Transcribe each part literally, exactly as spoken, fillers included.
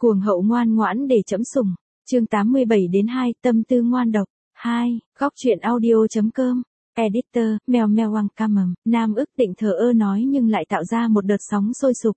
Cuồng hậu ngoan ngoãn để trẫm sủng. Chương tám mươi bảy đến hai, tâm tư ngoan độc. hai, góc truyện audio.com. Editor, Mèo Mèo Hoàng Ca Mầm. Nam ức Tịnh thờ ơ nói nhưng lại tạo ra một đợt sóng sôi sục.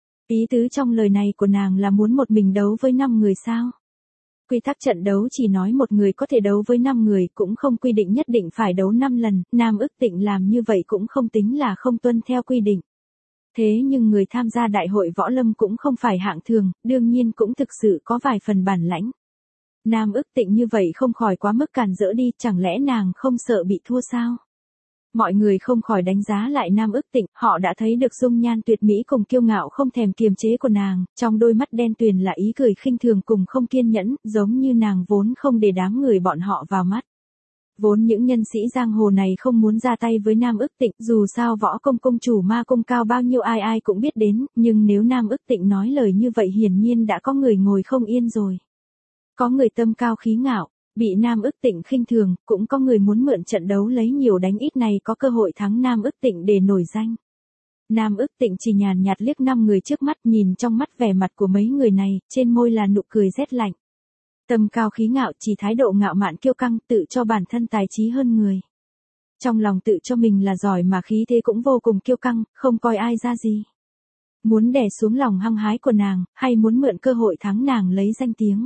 Ý tứ trong lời này của nàng là muốn một mình đấu với năm người sao? Quy tắc trận đấu chỉ nói một người có thể đấu với năm người, cũng không quy định nhất định phải đấu năm lần. Nam ức Tịnh làm như vậy cũng không tính là không tuân theo quy định. Thế nhưng người tham gia đại hội võ lâm cũng không phải hạng thường, đương nhiên cũng thực sự có vài phần bản lãnh. Nam ức Tịnh như vậy không khỏi quá mức càn rỡ đi, chẳng lẽ nàng không sợ bị thua sao? Mọi người không khỏi đánh giá lại Nam ức Tịnh, họ đã thấy được dung nhan tuyệt mỹ cùng kiêu ngạo không thèm kiềm chế của nàng, trong đôi mắt đen tuyền là ý cười khinh thường cùng không kiên nhẫn, giống như nàng vốn không để đám người bọn họ vào mắt. Vốn những nhân sĩ giang hồ này không muốn ra tay với Nam ức Tịnh, dù sao võ công công chủ ma công cao bao nhiêu ai ai cũng biết đến, nhưng nếu Nam ức Tịnh nói lời như vậy hiển nhiên đã có người ngồi không yên rồi. Có người tâm cao khí ngạo, bị Nam ức Tịnh khinh thường, cũng có người muốn mượn trận đấu lấy nhiều đánh ít này có cơ hội thắng Nam ức Tịnh để nổi danh. Nam ức Tịnh chỉ nhàn nhạt liếc năm người trước mắt, nhìn trong mắt vẻ mặt của mấy người này, trên môi là nụ cười rét lạnh. Tâm cao khí ngạo chỉ thái độ ngạo mạn kiêu căng, tự cho bản thân tài trí hơn người. Trong lòng tự cho mình là giỏi mà khí thế cũng vô cùng kiêu căng, không coi ai ra gì. Muốn đè xuống lòng hăng hái của nàng, hay muốn mượn cơ hội thắng nàng lấy danh tiếng.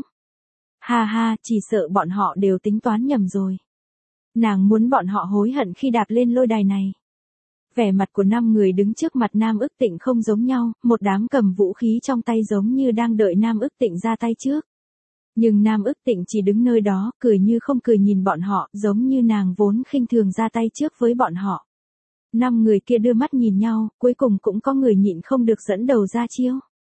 Ha ha, chỉ sợ bọn họ đều tính toán nhầm rồi. Nàng muốn bọn họ hối hận khi đạp lên lôi đài này. Vẻ mặt của năm người đứng trước mặt Nam ức Tịnh không giống nhau, một đám cầm vũ khí trong tay giống như đang đợi Nam ức Tịnh ra tay trước. Nhưng Nam ức Tịnh chỉ đứng nơi đó, cười như không cười nhìn bọn họ, giống như nàng vốn khinh thường ra tay trước với bọn họ. Năm người kia đưa mắt nhìn nhau, cuối cùng cũng có người nhịn không được dẫn đầu ra chiêu.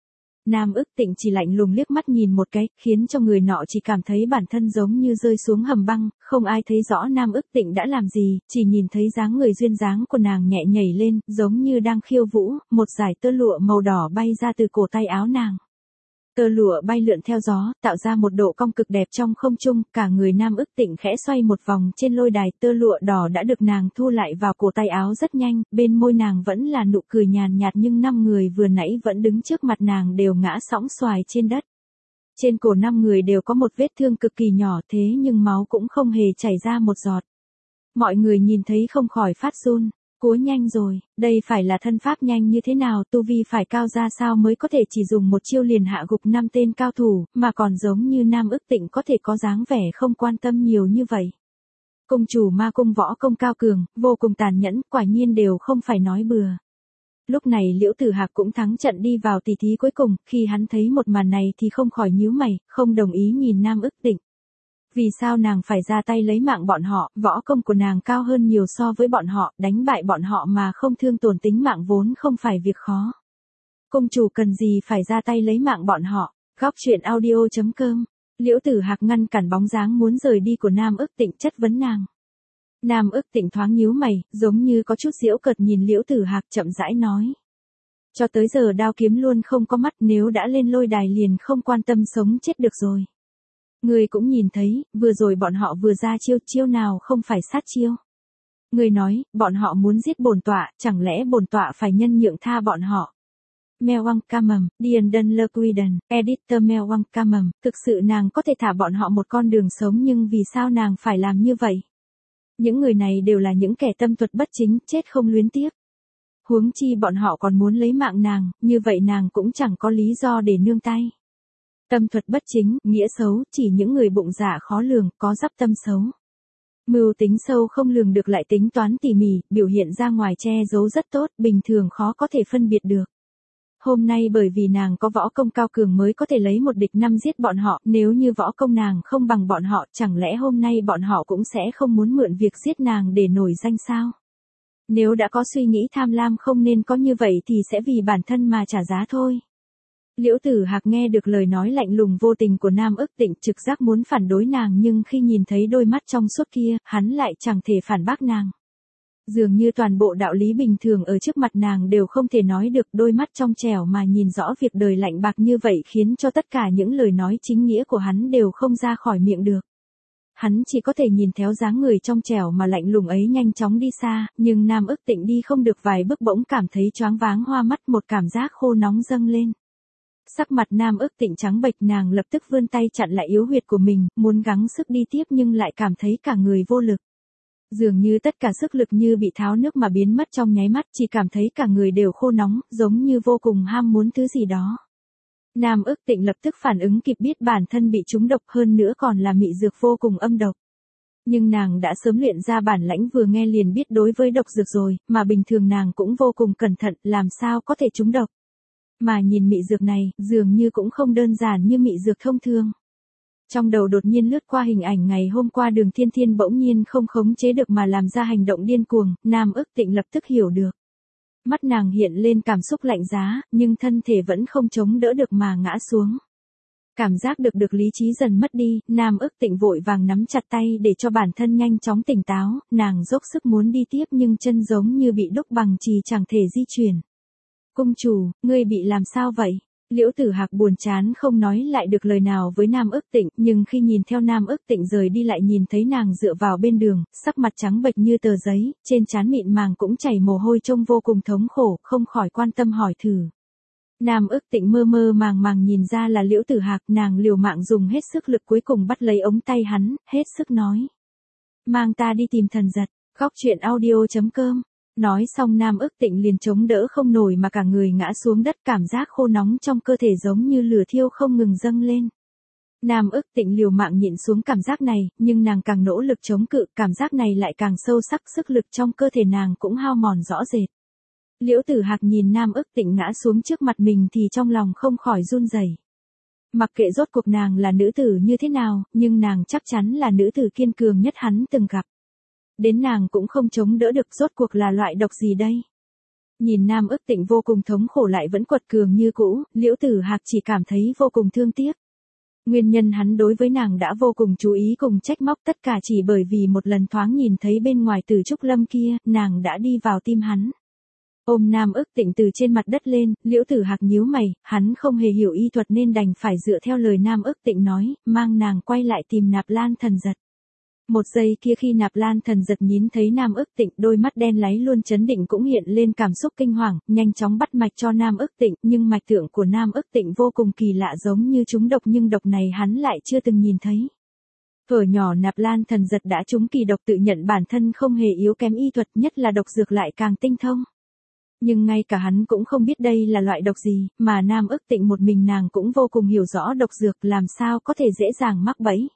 Nam ức Tịnh chỉ lạnh lùng liếc mắt nhìn một cái, khiến cho người nọ chỉ cảm thấy bản thân giống như rơi xuống hầm băng, không ai thấy rõ Nam ức Tịnh đã làm gì, chỉ nhìn thấy dáng người duyên dáng của nàng nhẹ nhảy lên, giống như đang khiêu vũ, một dải tơ lụa màu đỏ bay ra từ cổ tay áo nàng. Tơ lụa bay lượn theo gió, tạo ra một độ cong cực đẹp trong không trung, cả người Nam ức Tịnh khẽ xoay một vòng trên lôi đài, tơ lụa đỏ đã được nàng thu lại vào cổ tay áo rất nhanh, bên môi nàng vẫn là nụ cười nhàn nhạt nhưng năm người vừa nãy vẫn đứng trước mặt nàng đều ngã sõng xoài trên đất. Trên cổ năm người đều có một vết thương cực kỳ nhỏ thế nhưng máu cũng không hề chảy ra một giọt. Mọi người nhìn thấy không khỏi phát run. Cúa nhanh rồi, đây phải là thân pháp nhanh như thế nào, tu vi phải cao ra sao mới có thể chỉ dùng một chiêu liền hạ gục năm tên cao thủ, mà còn giống như Nam ức Tịnh có thể có dáng vẻ không quan tâm nhiều như vậy. Công chủ ma cung võ công cao cường, vô cùng tàn nhẫn, quả nhiên đều không phải nói bừa. Lúc này Liễu Tử Hạc cũng thắng trận đi vào tỷ thí cuối cùng, khi hắn thấy một màn này thì không khỏi nhíu mày, không đồng ý nhìn Nam ức Tịnh. Vì sao nàng phải ra tay lấy mạng bọn họ, võ công của nàng cao hơn nhiều so với bọn họ, đánh bại bọn họ mà không thương tổn tính mạng vốn không phải việc khó. Công chủ cần gì phải ra tay lấy mạng bọn họ, góc truyện audio.com. Liễu Tử Hạc ngăn cản bóng dáng muốn rời đi của Nam ức Tịnh chất vấn nàng. Nam ức Tịnh thoáng nhíu mày, giống như có chút giễu cợt nhìn Liễu Tử Hạc chậm rãi nói. Cho tới giờ đao kiếm luôn không có mắt, nếu đã lên lôi đài liền không quan tâm sống chết được rồi. Người cũng nhìn thấy, vừa rồi bọn họ vừa ra chiêu, chiêu nào không phải sát chiêu. Người nói, bọn họ muốn giết bổn tọa, chẳng lẽ bổn tọa phải nhân nhượng tha bọn họ. Mèo Hoàng Ca Mầm, Điền Đơn Lơ Quiden, Editor Mèo Hoàng Ca Mầm, thực sự nàng có thể thả bọn họ một con đường sống nhưng vì sao nàng phải làm như vậy? Những người này đều là những kẻ tâm thuật bất chính, chết không luyến tiếc. Huống chi bọn họ còn muốn lấy mạng nàng, như vậy nàng cũng chẳng có lý do để nương tay. Tâm thuật bất chính, nghĩa xấu, chỉ những người bụng dạ khó lường, có dắp tâm xấu. Mưu tính sâu không lường được lại tính toán tỉ mỉ, biểu hiện ra ngoài che giấu rất tốt, bình thường khó có thể phân biệt được. Hôm nay bởi vì nàng có võ công cao cường mới có thể lấy một địch năm giết bọn họ, nếu như võ công nàng không bằng bọn họ, chẳng lẽ hôm nay bọn họ cũng sẽ không muốn mượn việc giết nàng để nổi danh sao? Nếu đã có suy nghĩ tham lam không nên có như vậy thì sẽ vì bản thân mà trả giá thôi. Liễu Tử Hạc nghe được lời nói lạnh lùng vô tình của Nam ức Tịnh trực giác muốn phản đối nàng nhưng khi nhìn thấy đôi mắt trong suốt kia, hắn lại chẳng thể phản bác nàng. Dường như toàn bộ đạo lý bình thường ở trước mặt nàng đều không thể nói được, đôi mắt trong trẻo mà nhìn rõ việc đời lạnh bạc như vậy khiến cho tất cả những lời nói chính nghĩa của hắn đều không ra khỏi miệng được. Hắn chỉ có thể nhìn theo dáng người trong trẻo mà lạnh lùng ấy nhanh chóng đi xa, nhưng Nam ức Tịnh đi không được vài bước bỗng cảm thấy choáng váng hoa mắt, một cảm giác khô nóng dâng lên. Sắc mặt Nam ức tịnh trắng bệch, nàng lập tức vươn tay chặn lại yếu huyệt của mình, muốn gắng sức đi tiếp nhưng lại cảm thấy cả người vô lực. Dường như tất cả sức lực như bị tháo nước mà biến mất trong nháy mắt, chỉ cảm thấy cả người đều khô nóng, giống như vô cùng ham muốn thứ gì đó. Nam ức tịnh lập tức phản ứng kịp, biết bản thân bị trúng độc, hơn nữa còn là mị dược vô cùng âm độc. Nhưng nàng đã sớm luyện ra bản lãnh, vừa nghe liền biết đối với độc dược rồi, mà bình thường nàng cũng vô cùng cẩn thận, làm sao có thể trúng độc. Mà nhìn mị dược này, dường như cũng không đơn giản như mị dược thông thường. Trong đầu đột nhiên lướt qua hình ảnh ngày hôm qua Đường Thiên Thiên bỗng nhiên không khống chế được mà làm ra hành động điên cuồng, Nam ức tịnh lập tức hiểu được. Mắt nàng hiện lên cảm xúc lạnh giá, nhưng thân thể vẫn không chống đỡ được mà ngã xuống. Cảm giác được được lý trí dần mất đi, Nam ức tịnh vội vàng nắm chặt tay để cho bản thân nhanh chóng tỉnh táo, nàng dốc sức muốn đi tiếp nhưng chân giống như bị đúc bằng chì chẳng thể di chuyển. Cung chủ, ngươi bị làm sao vậy? Liễu Tử Hạc buồn chán không nói lại được lời nào với Nam ức tịnh, nhưng khi nhìn theo Nam ức tịnh rời đi lại nhìn thấy nàng dựa vào bên đường, sắc mặt trắng bệch như tờ giấy, trên trán mịn màng cũng chảy mồ hôi trông vô cùng thống khổ, không khỏi quan tâm hỏi thử. Nam ức tịnh mơ mơ màng màng nhìn ra là Liễu Tử Hạc, nàng liều mạng dùng hết sức lực cuối cùng bắt lấy ống tay hắn, hết sức nói. Mang ta đi tìm thần giật, góc truyện audio chấm com. Nói xong Nam ức tịnh liền chống đỡ không nổi mà cả người ngã xuống đất, cảm giác khô nóng trong cơ thể giống như lửa thiêu không ngừng dâng lên. Nam ức tịnh liều mạng nhịn xuống cảm giác này, nhưng nàng càng nỗ lực chống cự, cảm giác này lại càng sâu sắc, sức lực trong cơ thể nàng cũng hao mòn rõ rệt. Liễu Tử Hạc nhìn Nam ức tịnh ngã xuống trước mặt mình thì trong lòng không khỏi run rẩy. Mặc kệ rốt cuộc nàng là nữ tử như thế nào, nhưng nàng chắc chắn là nữ tử kiên cường nhất hắn từng gặp. Đến nàng cũng không chống đỡ được, rốt cuộc là loại độc gì đây? Nhìn Nam ức tịnh vô cùng thống khổ lại vẫn quật cường như cũ, Liễu Tử Hạc chỉ cảm thấy vô cùng thương tiếc. Nguyên nhân hắn đối với nàng đã vô cùng chú ý cùng trách móc, tất cả chỉ bởi vì một lần thoáng nhìn thấy bên ngoài Tử Trúc Lâm kia, nàng đã đi vào tim hắn. Ôm Nam ức tịnh từ trên mặt đất lên, Liễu Tử Hạc nhíu mày, hắn không hề hiểu y thuật nên đành phải dựa theo lời Nam ức tịnh nói, mang nàng quay lại tìm Nạp Lan Thần Giật. Một giây kia khi Nạp Lan Thần Giật nhìn thấy Nam ức tịnh, đôi mắt đen láy luôn chấn định cũng hiện lên cảm xúc kinh hoàng, nhanh chóng bắt mạch cho Nam ức tịnh, nhưng mạch tượng của Nam ức tịnh vô cùng kỳ lạ, giống như trúng độc nhưng độc này hắn lại chưa từng nhìn thấy. Thuở nhỏ Nạp Lan Thần Giật đã trúng kỳ độc, tự nhận bản thân không hề yếu kém y thuật, nhất là độc dược lại càng tinh thông. Nhưng ngay cả hắn cũng không biết đây là loại độc gì, mà Nam ức tịnh một mình nàng cũng vô cùng hiểu rõ độc dược, làm sao có thể dễ dàng mắc bẫy.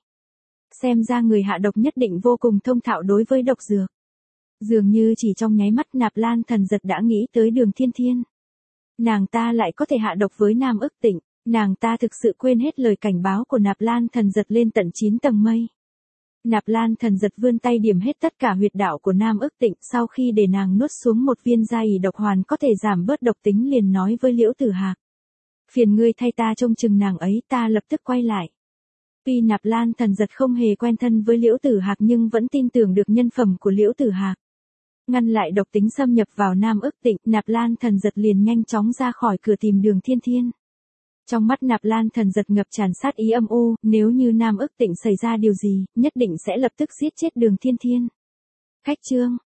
Xem ra người hạ độc nhất định vô cùng thông thạo đối với độc dược. Dường như chỉ trong nháy mắt Nạp Lan Thần Giật đã nghĩ tới Đường Thiên Thiên. Nàng ta lại có thể hạ độc với Nam ức tịnh, nàng ta thực sự quên hết lời cảnh báo của Nạp Lan Thần Giật lên tận chín tầng mây. Nạp Lan Thần Giật vươn tay điểm hết tất cả huyệt đạo của Nam ức tịnh, sau khi để nàng nuốt xuống một viên gia ỷ độc hoàn có thể giảm bớt độc tính liền nói với Liễu Tử Hạc. Phiền ngươi thay ta trông chừng nàng ấy, ta lập tức quay lại. Tuy Nạp Lan Thần Giật không hề quen thân với Liễu Tử Hạc nhưng vẫn tin tưởng được nhân phẩm của Liễu Tử Hạc. Ngăn lại độc tính xâm nhập vào Nam ức tịnh, Nạp Lan Thần Giật liền nhanh chóng ra khỏi cửa tìm Đường Thiên Thiên. Trong mắt Nạp Lan Thần Giật ngập tràn sát ý âm u, nếu như Nam ức tịnh xảy ra điều gì, nhất định sẽ lập tức giết chết Đường Thiên Thiên. Khách chương,